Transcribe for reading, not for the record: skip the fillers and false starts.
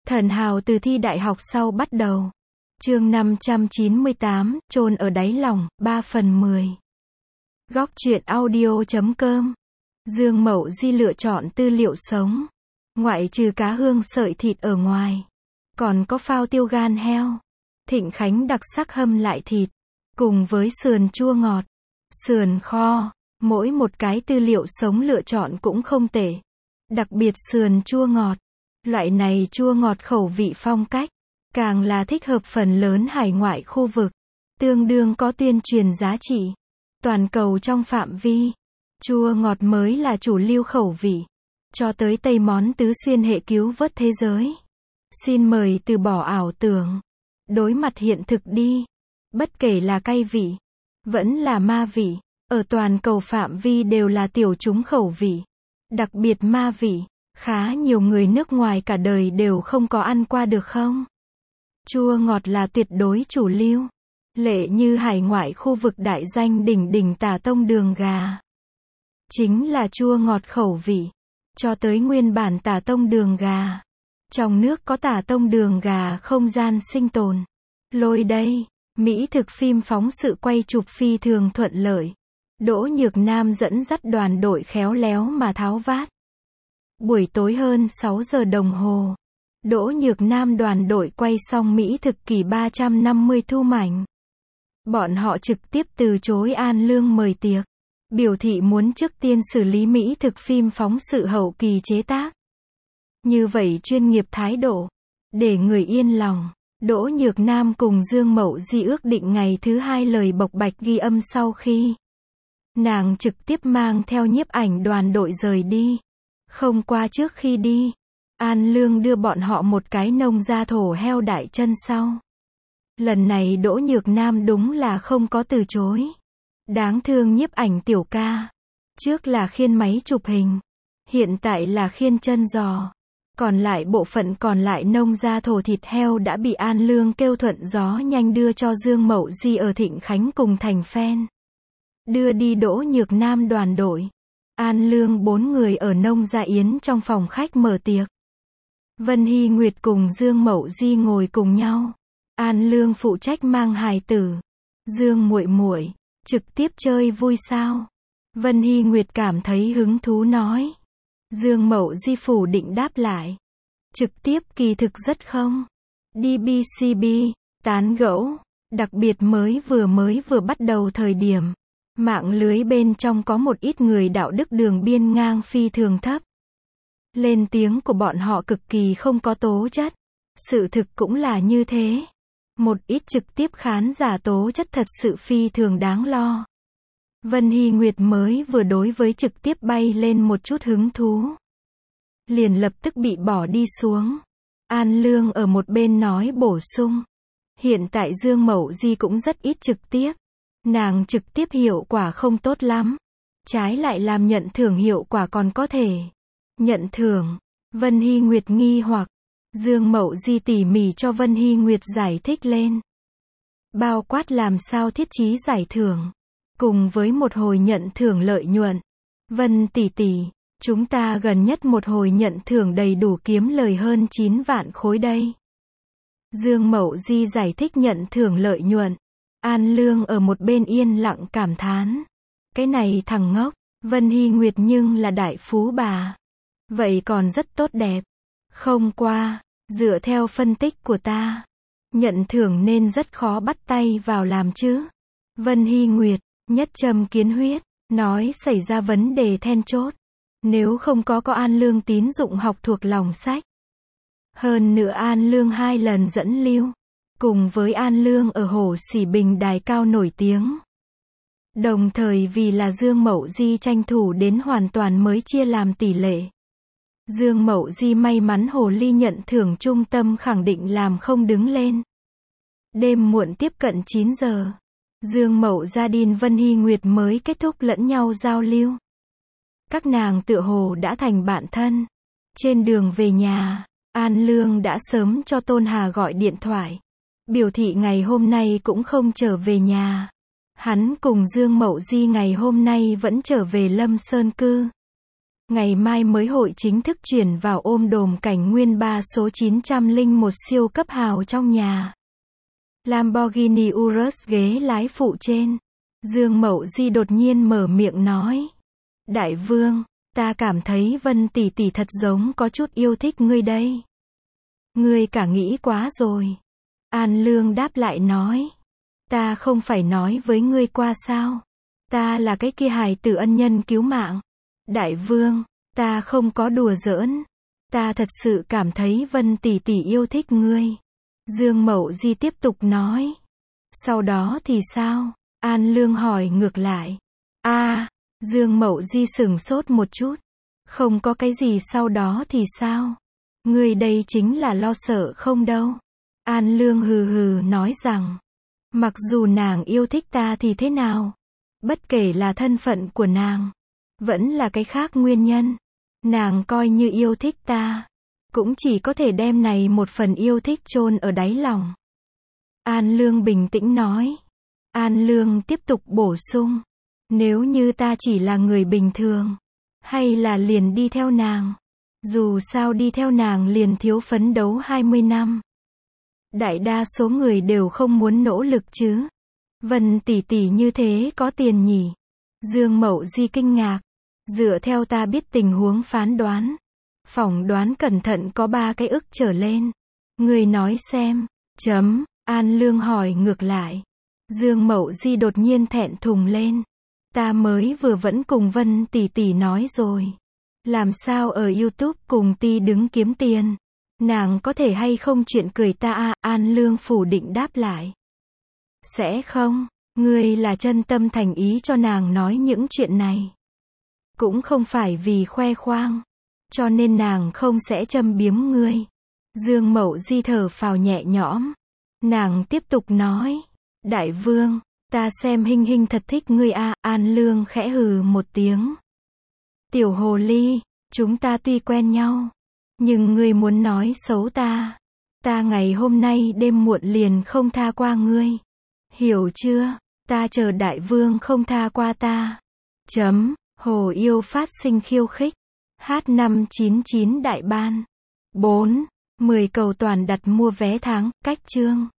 Thần hào từ thi đại học sau bắt đầu. Chương 598, chôn ở đáy lòng, 3 phần 10. Góc truyện audio.com. Dương Mậu Di lựa chọn tư liệu sống. Ngoại trừ cá hương sợi thịt ở ngoài, còn có phao tiêu gan heo, Thịnh Khánh đặc sắc hâm lại thịt, cùng với sườn chua ngọt, sườn kho. Mỗi một cái tư liệu sống lựa chọn cũng không tệ. Đặc biệt sườn chua ngọt. Loại này chua ngọt khẩu vị phong cách, càng là thích hợp phần lớn hải ngoại khu vực, tương đương có tuyên truyền giá trị. Toàn cầu trong phạm vi, chua ngọt mới là chủ lưu khẩu vị, cho tới tây món tứ xuyên hệ cứu vớt thế giới. Xin mời từ bỏ ảo tưởng, đối mặt hiện thực đi. Bất kể là cay vị, vẫn là ma vị, ở toàn cầu phạm vi đều là tiểu chúng khẩu vị. Đặc biệt ma vị, khá nhiều người nước ngoài cả đời đều không có ăn qua được không? Chua ngọt là tuyệt đối chủ lưu. Lệ như hải ngoại khu vực đại danh đỉnh đỉnh Tà Tông đường gà. Chính là chua ngọt khẩu vị. Cho tới nguyên bản Tà Tông đường gà. Trong nước có Tà Tông đường gà không gian sinh tồn. Lôi đây, Mỹ thực phim phóng sự quay chụp phi thường thuận lợi. Đỗ Nhược Nam dẫn dắt đoàn đội khéo léo mà tháo vát. Buổi tối hơn 6 giờ đồng hồ, Đỗ Nhược Nam đoàn đội quay xong Mỹ thực kỳ 350 thu mảnh. Bọn họ trực tiếp từ chối An Lương mời tiệc, biểu thị muốn trước tiên xử lý Mỹ thực phim phóng sự hậu kỳ chế tác. Như vậy chuyên nghiệp thái độ, để người yên lòng. Đỗ Nhược Nam cùng Dương Mậu Di ước định ngày thứ 2 lời bộc bạch ghi âm sau khi nàng trực tiếp mang theo nhiếp ảnh đoàn đội rời đi. Không qua trước khi đi, An Lương đưa bọn họ một cái nông gia thổ heo đại chân sau. Lần này Đỗ Nhược Nam đúng là không có từ chối. Đáng thương nhiếp ảnh tiểu ca. Trước là khiên máy chụp hình, hiện tại là khiên chân giò. Còn lại bộ phận còn lại nông gia thổ thịt heo đã bị An Lương kêu thuận gió nhanh đưa cho Dương Mậu Di ở Thịnh Khánh cùng thành phen. Đưa đi Đỗ Nhược Nam đoàn đội. An Lương 4 người ở nông gia yến trong phòng khách mở tiệc. Vân Hy Nguyệt cùng Dương Mậu Di ngồi cùng nhau. An Lương phụ trách mang hài tử. Dương muội muội, trực tiếp chơi vui sao? Vân Hy Nguyệt cảm thấy hứng thú nói. Dương Mậu Di phủ định đáp lại. Trực tiếp kỳ thực rất không. DBCB, tán gẫu, đặc biệt mới vừa bắt đầu thời điểm. Mạng lưới bên trong có một ít người đạo đức đường biên ngang phi thường thấp. Lên tiếng của bọn họ cực kỳ không có tố chất. Sự thực cũng là như thế. Một ít trực tiếp khán giả tố chất thật sự phi thường đáng lo. Vân Hy Nguyệt mới vừa đối với trực tiếp bay lên một chút hứng thú, liền lập tức bị bỏ đi xuống. An Lương ở một bên nói bổ sung. Hiện tại Dương Mậu Di cũng rất ít trực tiếp. Nàng trực tiếp hiệu quả không tốt lắm. Trái lại làm nhận thưởng hiệu quả còn có thể. Nhận thưởng. Vân Hy Nguyệt nghi hoặc. Dương Mậu Di tỉ mỉ cho Vân Hy Nguyệt giải thích lên. Bao quát làm sao thiết chí giải thưởng. Cùng với một hồi nhận thưởng lợi nhuận. Vân tỷ tỷ, chúng ta gần nhất một hồi nhận thưởng đầy đủ kiếm lời hơn 9 vạn khối đây. Dương Mậu Di giải thích nhận thưởng lợi nhuận. An Lương ở một bên yên lặng cảm thán. Cái này thằng ngốc. Vân Hy Nguyệt nhưng là đại phú bà. Vậy còn rất tốt đẹp. Không qua, dựa theo phân tích của ta, nhận thưởng nên rất khó bắt tay vào làm chứ. Vân Hy Nguyệt, nhất châm kiến huyết, nói xảy ra vấn đề then chốt. Nếu không có An Lương tín dụng học thuộc lòng sách. Hơn nữa An Lương 2 lần dẫn lưu. Cùng với An Lương ở Hồ Sỉ Bình đài cao nổi tiếng. Đồng thời vì là Dương Mậu Di tranh thủ đến hoàn toàn mới chia làm tỷ lệ. Dương Mậu Di may mắn hồ ly nhận thưởng trung tâm khẳng định làm không đứng lên. Đêm muộn tiếp cận 9 giờ. Dương Mậu Gia Đin Vân Hy Nguyệt mới kết thúc lẫn nhau giao lưu. Các nàng tựa hồ đã thành bạn thân. Trên đường về nhà, An Lương đã sớm cho Tôn Hà gọi điện thoại. Biểu thị ngày hôm nay cũng không trở về nhà. Hắn cùng Dương Mậu Di ngày hôm nay vẫn trở về Lâm Sơn Cư. Ngày mai mới hội chính thức chuyển vào ôm đồm cảnh nguyên 3 số 901 siêu cấp hào trong nhà. Lamborghini Urus ghế lái phụ trên. Dương Mậu Di đột nhiên mở miệng nói. Đại vương, ta cảm thấy Vân tỷ tỷ thật giống có chút yêu thích ngươi đây. Ngươi cả nghĩ quá rồi. An Lương đáp lại nói. Ta không phải nói với ngươi qua sao? Ta là cái kia hài tử ân nhân cứu mạng. Đại vương, ta không có đùa giỡn. Ta thật sự cảm thấy Vân tỷ tỷ yêu thích ngươi. Dương Mậu Di tiếp tục nói. Sau đó thì sao? An Lương hỏi ngược lại. Dương Mậu Di sửng sốt một chút. Không có cái gì sau đó thì sao? Ngươi đây chính là lo sợ không đâu. An Lương hừ hừ nói rằng. Mặc dù nàng yêu thích ta thì thế nào? Bất kể là thân phận của nàng, vẫn là cái khác nguyên nhân. Nàng coi như yêu thích ta, cũng chỉ có thể đem này một phần yêu thích chôn ở đáy lòng. An Lương bình tĩnh nói. An Lương tiếp tục bổ sung. Nếu như ta chỉ là người bình thường, hay là liền đi theo nàng. Dù sao đi theo nàng liền thiếu phấn đấu 20 năm. Đại đa số người đều không muốn nỗ lực chứ. Vân tỷ tỷ như thế có tiền nhỉ? Dương Mậu Di kinh ngạc. Dựa theo ta biết tình huống phán đoán, phỏng đoán cẩn thận có 3 cái ức trở lên. Người nói xem. An Lương hỏi ngược lại. Dương Mậu Di đột nhiên thẹn thùng lên. Ta mới vừa vẫn cùng Vân tỷ tỷ nói rồi. Làm sao ở YouTube cùng ti đứng kiếm tiền? Nàng có thể hay không chuyện cười ta à? An Lương phủ định đáp lại. Sẽ không, ngươi là chân tâm thành ý cho nàng nói những chuyện này. Cũng không phải vì khoe khoang, cho nên nàng không sẽ châm biếm ngươi. Dương Mậu Di thở phào nhẹ nhõm. Nàng tiếp tục nói. Đại vương, ta xem Hinh Hinh thật thích ngươi à? An Lương khẽ hừ một tiếng. Tiểu hồ ly, chúng ta tuy quen nhau, nhưng ngươi muốn nói xấu ta, ta ngày hôm nay đêm muộn liền không tha qua ngươi. Hiểu chưa? Ta chờ đại vương không tha qua ta. Hồ yêu phát sinh khiêu khích. H599 đại ban. 4. 10 cầu toàn đặt mua vé tháng, cách chương.